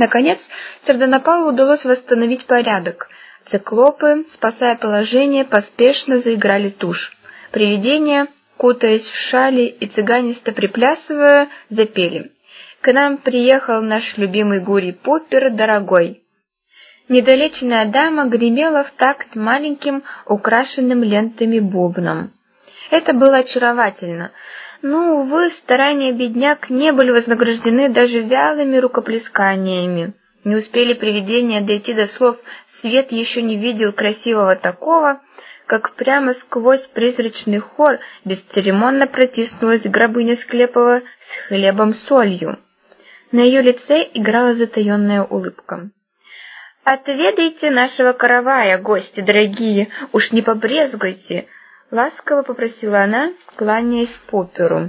Наконец, Сардонапалу удалось восстановить порядок. Циклопы, спасая положение, поспешно заиграли тушь. Привидения, кутаясь в шали и цыганисто приплясывая, запели. «К нам приехал наш любимый Гури-Поппер, дорогой». Недолеченная дама гремела в такт маленьким, украшенным лентами бубном. Это было очаровательно, но, увы, старания бедняк не были вознаграждены даже вялыми рукоплесканиями. Не успели привидения дойти до слов «Свет еще не видел красивого такого», как прямо сквозь призрачный хор бесцеремонно протиснулась Грабыня Склепова с хлебом-солью. На ее лице играла затаенная улыбка. «Отведайте нашего каравая, гости дорогие, уж не побрезгуйте!» — ласково попросила она, кланяясь Попперу.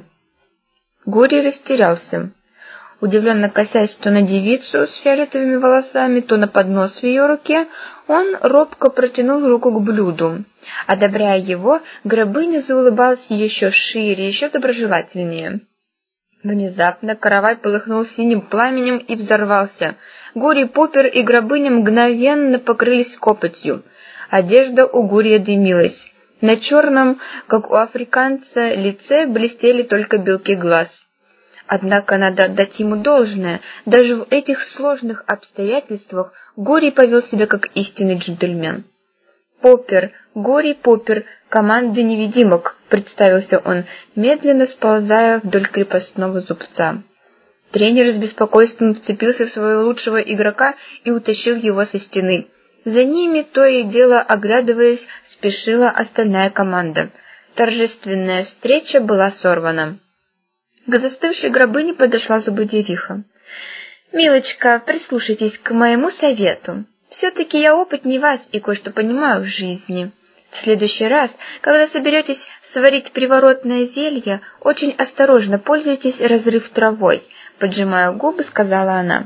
Гури растерялся. Удивленно косясь то на девицу с фиолетовыми волосами, то на поднос в ее руке, он робко протянул руку к блюду. Одобряя его, Грабыня заулыбалась еще шире, еще доброжелательнее. Внезапно каравай полыхнул синим пламенем и взорвался. Гури, Поппер и Грабыня мгновенно покрылись копотью. Одежда у Гурия дымилась. На черном, как у африканца, лице блестели только белки глаз. Однако надо отдать ему должное. Даже в этих сложных обстоятельствах Гурий повел себя как истинный джентльмен. «Поппер, Гури Поппер, команды невидимок», — представился он, медленно сползая вдоль крепостного зубца. Тренер с беспокойством вцепился в своего лучшего игрока и утащил его со стены. За ними, то и дело оглядываясь, спешила остальная команда. Торжественная встреча была сорвана. К застывшей Грабыне подошла зубодериха. «Милочка, прислушайтесь к моему совету. Все-таки я опытнее вас и кое-что понимаю в жизни. В следующий раз, когда соберетесь сварить приворотное зелье, очень осторожно пользуйтесь разрыв травой», — поджимая губы, сказала она.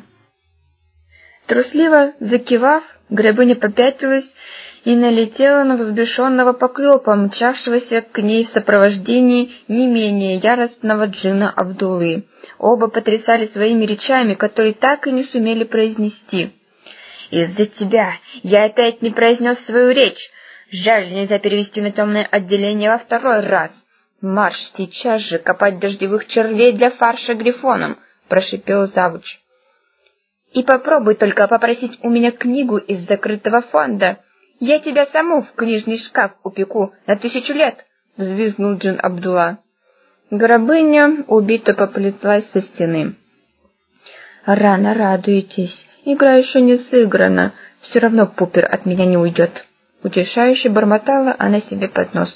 Трусливо закивав, Грабыня попятилась и налетела на взбешенного поклепа, мчавшегося к ней в сопровождении не менее яростного джина Абдуллы. Оба потрясали своими речами, которые так и не сумели произнести. «Из-за тебя я опять не произнес свою речь. Жаль, нельзя перевести на темное отделение во второй раз. Марш сейчас же копать дождевых червей для фарша грифоном», — прошипел завуч. «И попробуй только попросить у меня книгу из закрытого фонда. Я тебя саму в книжный шкаф упеку на 1000 лет», — взвизгнул джин Абдулла. Грабыня убито поплелась со стены. «Рано радуетесь. Игра еще не сыграна. Все равно Поппер от меня не уйдет», — утешающе бормотала она себе под нос.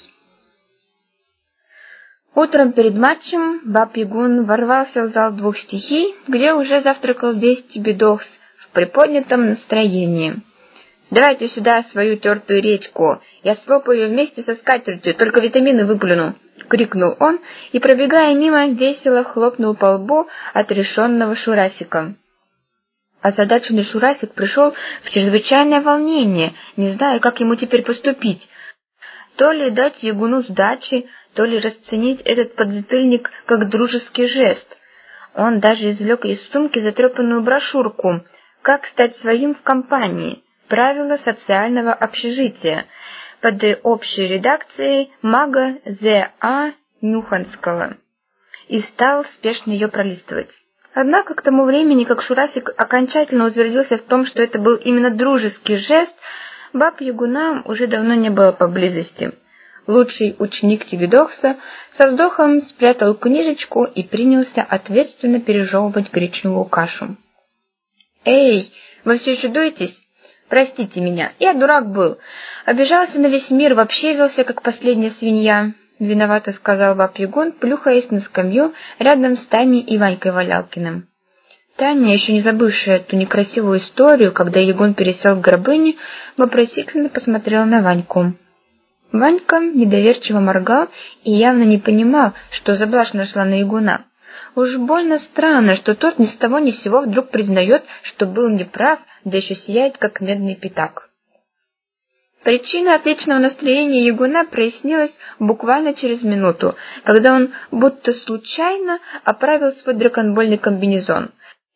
Утром перед матчем Баб-Ягун ворвался в зал двух стихий, где уже завтракал весь Тибидокс в приподнятом настроении. «Давайте сюда свою тертую речку, я слопаю ее вместе со скатертью, только витамины выплюну», — крикнул он и, пробегая мимо, весело хлопнул по лбу отрешенного Шурасика. Озадаченный Шурасик пришел в чрезвычайное волнение, не зная, как ему теперь поступить. То ли дать Ягуну сдачи, то ли расценить этот подзатыльник как дружеский жест. Он даже извлек из сумки затрепанную брошюрку «Как стать своим в компании. Правила социального общежития» под общей редакцией мага З.А. Нюханского и стал спешно ее пролистывать. Однако к тому времени, как Шурасик окончательно утвердился в том, что это был именно дружеский жест, Баб-Ягуна уже давно не было поблизости. Лучший ученик Тибидокса со вздохом спрятал книжечку и принялся ответственно пережевывать гречневую кашу. «Эй, вы все еще дуетесь? Простите меня, я дурак был. Обижался на весь мир, вообще велся, как последняя свинья», — виновато сказал Баб-Ягун, плюхаясь на скамью рядом с Таней и Ванькой Валялкиным. Таня, еще не забывшая ту некрасивую историю, когда Ягун пересел к Грабыне, вопросительно посмотрела на Ваньку. Ванька недоверчиво моргал и явно не понимал, что за блажь нашла на Ягуна. Уж больно странно, что тот ни с того ни с сего вдруг признает, что был неправ, да еще сияет, как медный пятак. Причина отличного настроения Ягуна прояснилась буквально через минуту, когда он будто случайно оправил свой драконбольный комбинезон.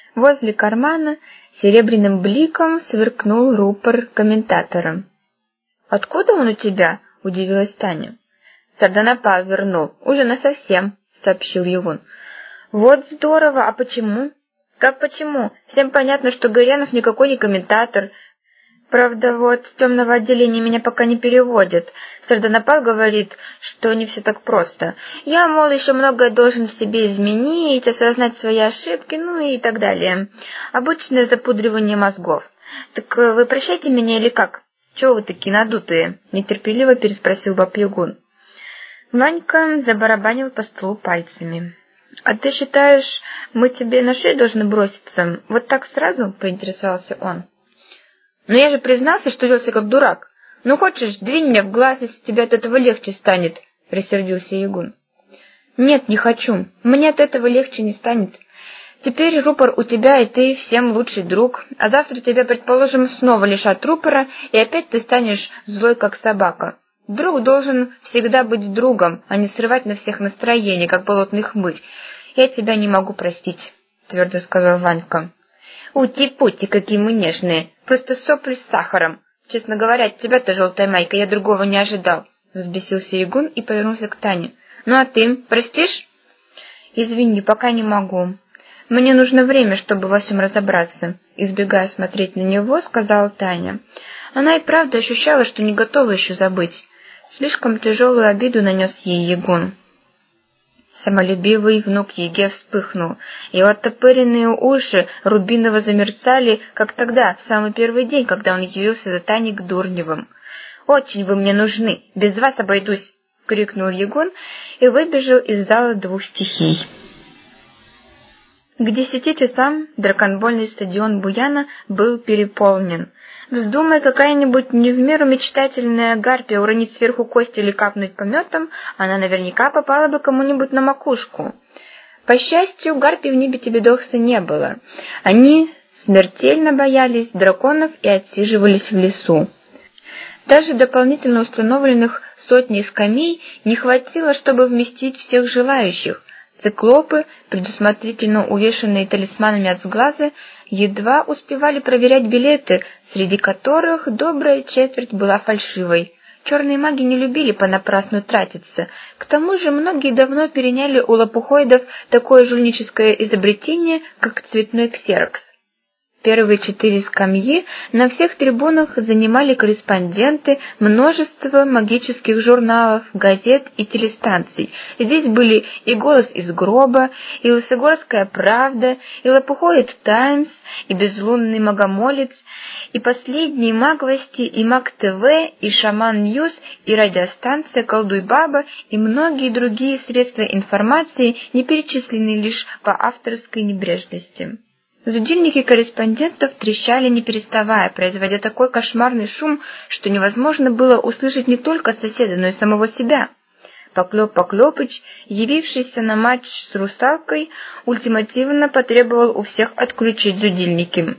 Возле кармана серебряным бликом сверкнул рупор комментатора. «Откуда он у тебя?» — удивилась Таня. «Сарданапал вернул, уже насовсем», — сообщил Югун. «Вот здорово, а почему?» «Как почему? Всем понятно, что Горянов никакой не комментатор. Правда, вот с темного отделения меня пока не переводят. Сарданапал говорит, что не все так просто. Я, мол, еще многое должен в себе изменить, осознать свои ошибки, ну и так далее. Обычное запудривание мозгов. Так вы прощаете меня или как? Чего вы такие надутые?» — нетерпеливо переспросил Баб-Ягун. Ванька забарабанил по столу пальцами. «А ты считаешь, мы тебе на шею должны броситься? Вот так сразу?» — поинтересовался он. «Но я же признался, что велся как дурак. Ну, хочешь, двинь меня в глаз, если тебе от этого легче станет», — рассердился Ягун. «Нет, не хочу. Мне от этого легче не станет. Теперь рупор у тебя, и ты всем лучший друг, а завтра тебя, предположим, снова лишат рупора, и опять ты станешь злой, как собака. Друг должен всегда быть другом, а не срывать на всех настроение, как болотный хмырь. Я тебя не могу простить», — твердо сказал Ванька. «Ути-пути, какие мы нежные, просто сопли с сахаром. Честно говоря, от тебя-то, желтая майка, я другого не ожидал», — взбесился Ягун и повернулся к Тане. «Ну а ты, простишь?» «Извини, пока не могу. Мне нужно время, чтобы во всем разобраться», — избегая смотреть на него, сказала Таня. Она и правда ощущала, что не готова еще забыть. Слишком тяжелую обиду нанес ей Ягун. Самолюбивый внук Еге вспыхнул. Его оттопыренные уши рубиново замерцали, как тогда, в самый первый день, когда он явился за Таней к Дурневым. «Очень вы мне нужны, без вас обойдусь!» — крикнул Ягун и выбежал из зала двух стихий. К 10 часам драконбольный стадион Буяна был переполнен. Вздумай какая-нибудь не в меру мечтательная гарпия уронить сверху кость или капнуть пометом, она наверняка попала бы кому-нибудь на макушку. По счастью, гарпий в небе Тебедокса не было. Они смертельно боялись драконов и отсиживались в лесу. Даже дополнительно установленных сотней скамей не хватило, чтобы вместить всех желающих. Циклопы, предусмотрительно увешанные талисманами от сглаза, едва успевали проверять билеты, среди которых добрая четверть была фальшивой. Черные маги не любили понапрасну тратиться. К тому же многие давно переняли у лопухоидов такое жульническое изобретение, как цветной ксерокс. Первые 4 скамьи на всех трибунах занимали корреспонденты множества магических журналов, газет и телестанций. Здесь были и «Голос из гроба», и «Лысогорская правда», и «Лопухоид Таймс», и «Безлунный магомолец», и «Последние магвости», и «Маг-ТВ», и «Шаман Ньюс», и радиостанция «Колдуй Баба», и многие другие средства информации, не перечисленные лишь по авторской небрежности. Будильники корреспондентов трещали не переставая, производя такой кошмарный шум, что невозможно было услышать не только соседа, но и самого себя. Поклёп Поклёпыч, явившийся на матч с «Русалкой», ультимативно потребовал у всех отключить будильники.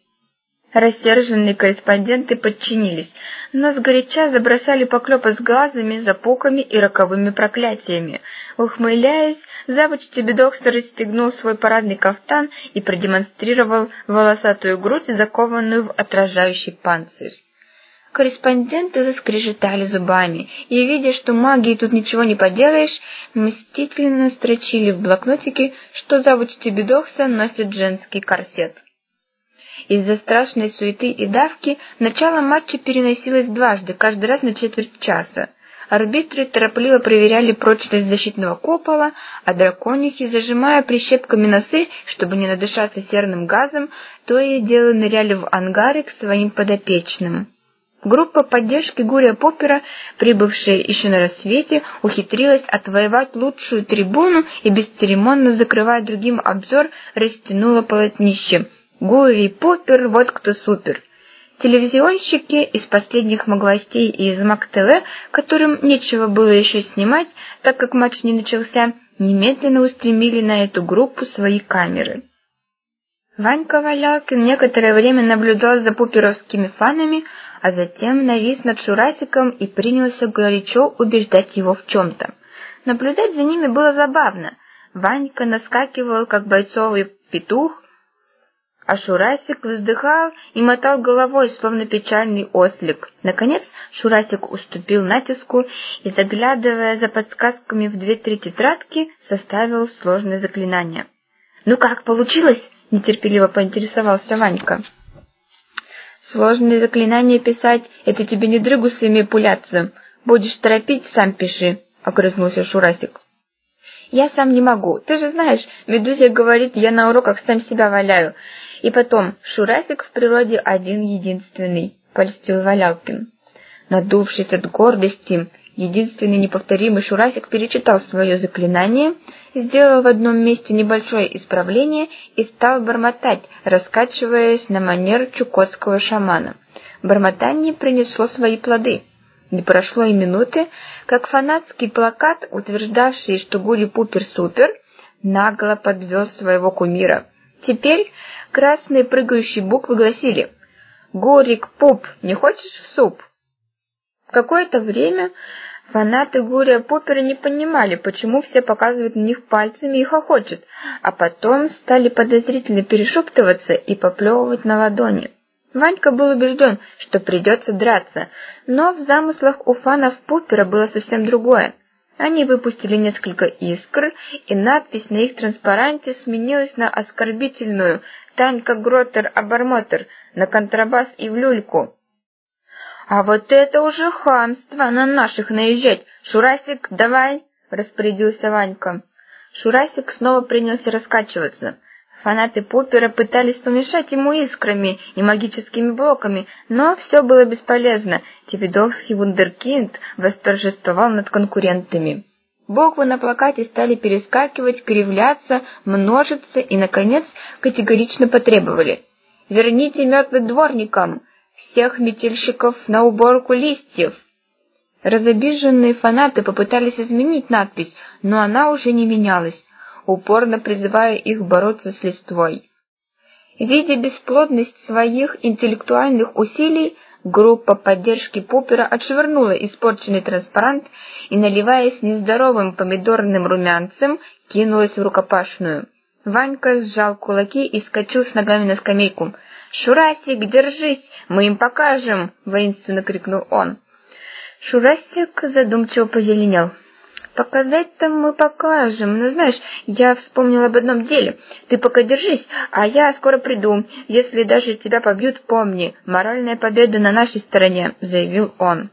Рассерженные корреспонденты подчинились, но сгоряча забросали Поклёпа с глазами, запуками и роковыми проклятиями. Ухмыляясь, завуч Тебедокса расстегнул свой парадный кафтан и продемонстрировал волосатую грудь, закованную в отражающий панцирь. Корреспонденты заскрежетали зубами, и, видя, что магией тут ничего не поделаешь, мстительно строчили в блокнотике, что завуч Тебедокса носит женский корсет. Из-за страшной суеты и давки начало матча переносилось дважды, каждый раз на четверть часа. Арбитры торопливо проверяли прочность защитного купола, а драконихи, зажимая прищепками носы, чтобы не надышаться серным газом, то и дело ныряли в ангары к своим подопечным. Группа поддержки Гурия Поппера, прибывшая еще на рассвете, ухитрилась отвоевать лучшую трибуну и, бесцеремонно закрывая другим обзор, растянула полотнище. Гурий Поппер, вот кто супер. Телевизионщики из последних маглостей и из МАК-ТВ, которым нечего было еще снимать, так как матч не начался, немедленно устремили на эту группу свои камеры. Ванька Валялкин некоторое время наблюдал за пуперовскими фанами, а затем навис над Шурасиком и принялся горячо убеждать его в чем-то. Наблюдать за ними было забавно. Ванька наскакивал, как бойцовый петух, а Шурасик вздыхал и мотал головой, словно печальный ослик. Наконец Шурасик уступил натиску и, заглядывая за подсказками в 2-3 тетрадки, составил сложное заклинание. «Ну как, получилось?» — нетерпеливо поинтересовался Ванька. «Сложные заклинания писать — это тебе не дрыгу своими пуляться. Будешь торопить, сам пиши», — огрызнулся Шурасик. «Я сам не могу. Ты же знаешь, Медузя говорит, я на уроках сам себя валяю. И потом, Шурасик в природе один-единственный», — польстил Валялкин. Надувшись от гордости, единственный неповторимый Шурасик перечитал свое заклинание, сделал в одном месте небольшое исправление и стал бормотать, раскачиваясь на манер чукотского шамана. Бормотание принесло свои плоды. Не прошло и минуты, как фанатский плакат, утверждавший, что Гули-Пупер супер, нагло подвел своего кумира. Теперь красные прыгающие буквы гласили: «Гурик-Пуп, не хочешь в суп?» Какое-то время фанаты Гурия-Пупера не понимали, почему все показывают на них пальцами и хохочут, а потом стали подозрительно перешептываться и поплевывать на ладони. Ванька был убежден, что придется драться, но в замыслах у фанов Пупера было совсем другое. Они выпустили несколько искр, и надпись на их транспаранте сменилась на оскорбительную «Танька Гротер-Обормотер» на контрабас и в люльку. «А вот это уже хамство, на наших наезжать! Шурасик, давай!» — распорядился Ванька. Шурасик снова принялся раскачиваться. Фанаты Пупера пытались помешать ему искрами и магическими блоками, но все было бесполезно. Тевидовский вундеркинд восторжествовал над конкурентами. Буквы на плакате стали перескакивать, кривляться, множиться и, наконец, категорично потребовали: «Верните метлы дворникам! Всех метельщиков на уборку листьев!» Разобиженные фанаты попытались изменить надпись, но она уже не менялась, упорно призывая их бороться с листвой. Видя бесплодность своих интеллектуальных усилий, группа поддержки Пупера отшвырнула испорченный транспарант и, наливаясь нездоровым помидорным румянцем, кинулась в рукопашную. Ванька сжал кулаки и вскочил с ногами на скамейку. «Шурасик, держись, мы им покажем!» — воинственно крикнул он. Шурасик задумчиво позеленел. «Показать-то мы покажем, но знаешь, я вспомнил об одном деле. Ты пока держись, а я скоро приду. Если даже тебя побьют, помни, моральная победа на нашей стороне», — заявил он.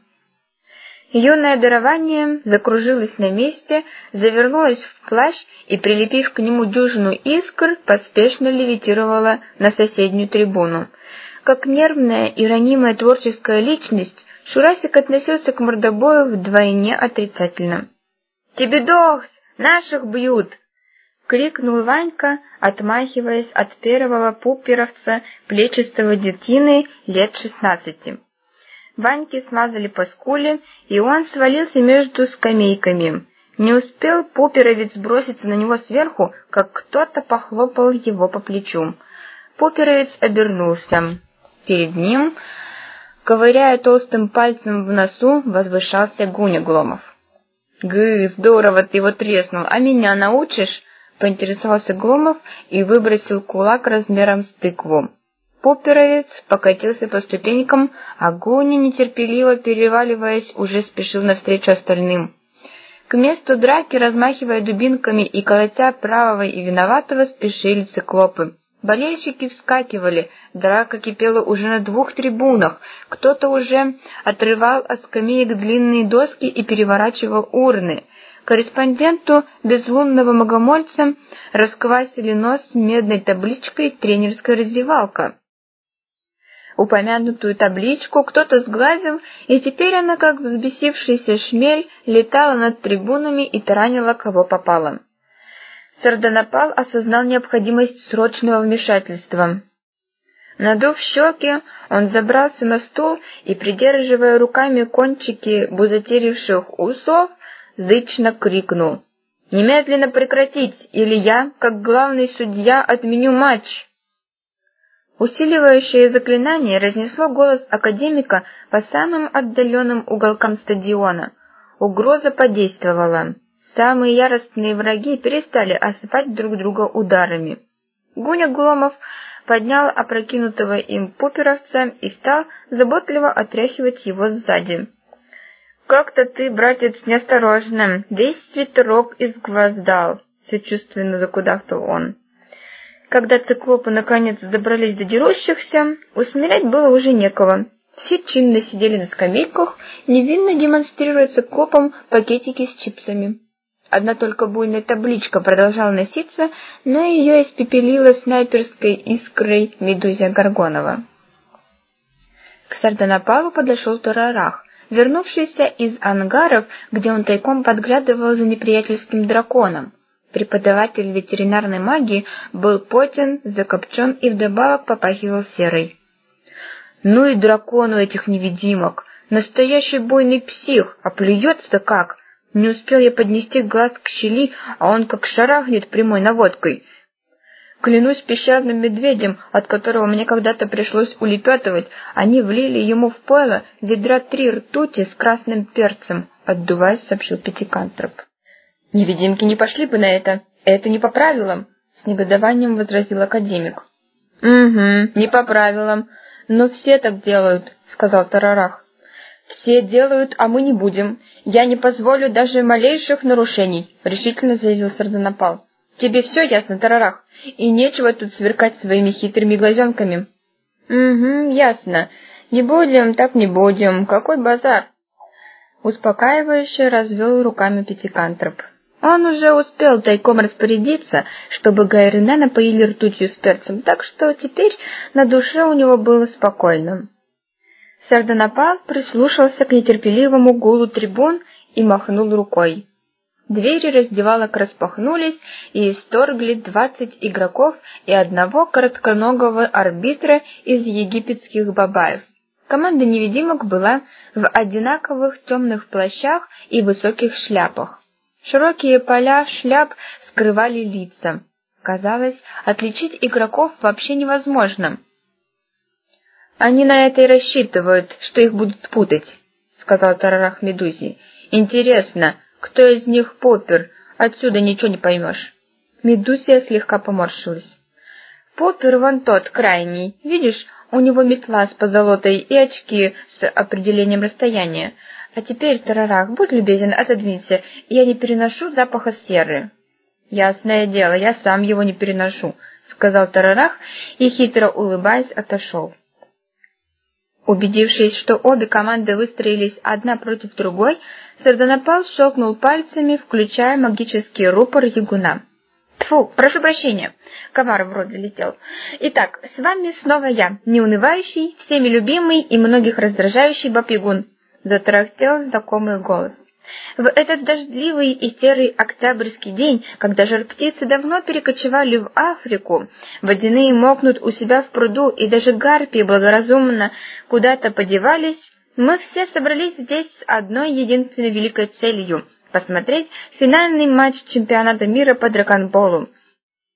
Юное дарование закружилось на месте, завернулось в плащ и, прилепив к нему дюжину искр, поспешно левитировало на соседнюю трибуну. Как нервная и ранимая творческая личность, Шурасик относился к мордобою вдвойне отрицательно. «Тебедохс! Наших бьют!» — крикнул Ванька, отмахиваясь от первого пуперовца, плечистого детины лет 16. Ваньке смазали по скуле, и он свалился между скамейками. Не успел пуперовец броситься на него сверху, как кто-то похлопал его по плечу. Пуперовец обернулся. Перед ним, ковыряя толстым пальцем в носу, возвышался Гуня Гломов. Здорово ты его треснул, а меня научишь?» — поинтересовался Гломов и выбросил кулак размером с тыкву. Пуперовец покатился по ступенькам, а Гуня, нетерпеливо переваливаясь, уже спешил навстречу остальным. К месту драки, размахивая дубинками и колотя правого и виноватого, спешили циклопы. Болельщики вскакивали, драка кипела уже на 2 трибунах, кто-то уже отрывал от скамеек длинные доски и переворачивал урны. Корреспонденту безлунного богомольца расквасили нос медной табличкой «Тренерская раздевалка». Упомянутую табличку кто-то сглазил, и теперь она, как взбесившийся шмель, летала над трибунами и таранила кого попало. Сардонапал осознал необходимость срочного вмешательства. Надув щеки, он забрался на стул и, придерживая руками кончики бузатеривших усов, зычно крикнул: «Немедленно прекратить, или я, как главный судья, отменю матч!» Усиливающее заклинание разнесло голос академика по самым отдаленным уголкам стадиона. Угроза подействовала. Самые яростные враги перестали осыпать друг друга ударами. Гуня Гломов поднял опрокинутого им пуперовца и стал заботливо отряхивать его сзади. «Как-то ты, братец, неосторожно, весь свитерок изгвоздал», — сочувственно закудахтал он. Когда циклопы наконец добрались до дерущихся, усмирять было уже некого. Все чинно сидели на скамейках, невинно демонстрируя циклопам пакетики с чипсами. Одна только буйная табличка продолжала носиться, но ее испепелила снайперской искрой Медузия Горгонова. К Сардонапалу подошел Тарарах, вернувшийся из ангаров, где он тайком подглядывал за неприятельским драконом. Преподаватель ветеринарной магии был потен, закопчен и вдобавок попахивал серой. «Ну и дракон у этих невидимок! Настоящий буйный псих, а плюется-то как! Не успел я поднести глаз к щели, а он как шарахнет прямой наводкой. Клянусь пещерным медведем, от которого мне когда-то пришлось улепетывать, они влили ему в пойло ведра 3 ртути с красным перцем», — отдуваясь, сообщил Пятикантроп. «Невидимки не пошли бы на это не по правилам», — с негодованием возразил академик. «Угу, не по правилам, но все так делают», — сказал Тарарах. «Все делают, а мы не будем. Я не позволю даже малейших нарушений», — решительно заявил Сардонапал. «Тебе все ясно, Тарарах, и нечего тут сверкать своими хитрыми глазенками». «Угу, ясно. Не будем, так не будем. Какой базар?» Успокаивающе развел руками Пятикантроп. Он уже успел тайком распорядиться, чтобы Гайрене напоили ртутью с перцем, так что теперь на душе у него было спокойно. Сардонапал прислушался к нетерпеливому гулу трибун и махнул рукой. Двери раздевалок распахнулись и исторгли 20 игроков и одного коротконогого арбитра из египетских бабаев. Команда невидимок была в одинаковых темных плащах и высоких шляпах. Широкие поля шляп скрывали лица. Казалось, отличить игроков вообще невозможно. «Они на это и рассчитывают, что их будут путать», — сказал Тарарах Медузе. «Интересно, кто из них поппер? Отсюда ничего не поймешь». Медузия слегка поморщилась. «Поппер вон тот, крайний. Видишь, у него метла с позолотой и очки с определением расстояния. А теперь, Тарарах, будь любезен, отодвинься, я не переношу запаха серы». «Ясное дело, я сам его не переношу», — сказал Тарарах и, хитро улыбаясь, отошел. Убедившись, что обе команды выстроились одна против другой, Сардонапал щелкнул пальцами, включая магический рупор ягуна. «Тьфу, прошу прощения!» — комар в рот залетел. «Итак, с вами снова я, неунывающий, всеми любимый и многих раздражающий баб-ягун», — затарахтел знакомый голос. В этот дождливый и серый октябрьский день, когда жар-птицы давно перекочевали в Африку, водяные мокнут у себя в пруду и даже гарпии благоразумно куда-то подевались, мы все собрались здесь с одной единственной великой целью — посмотреть финальный матч чемпионата мира по драконболу.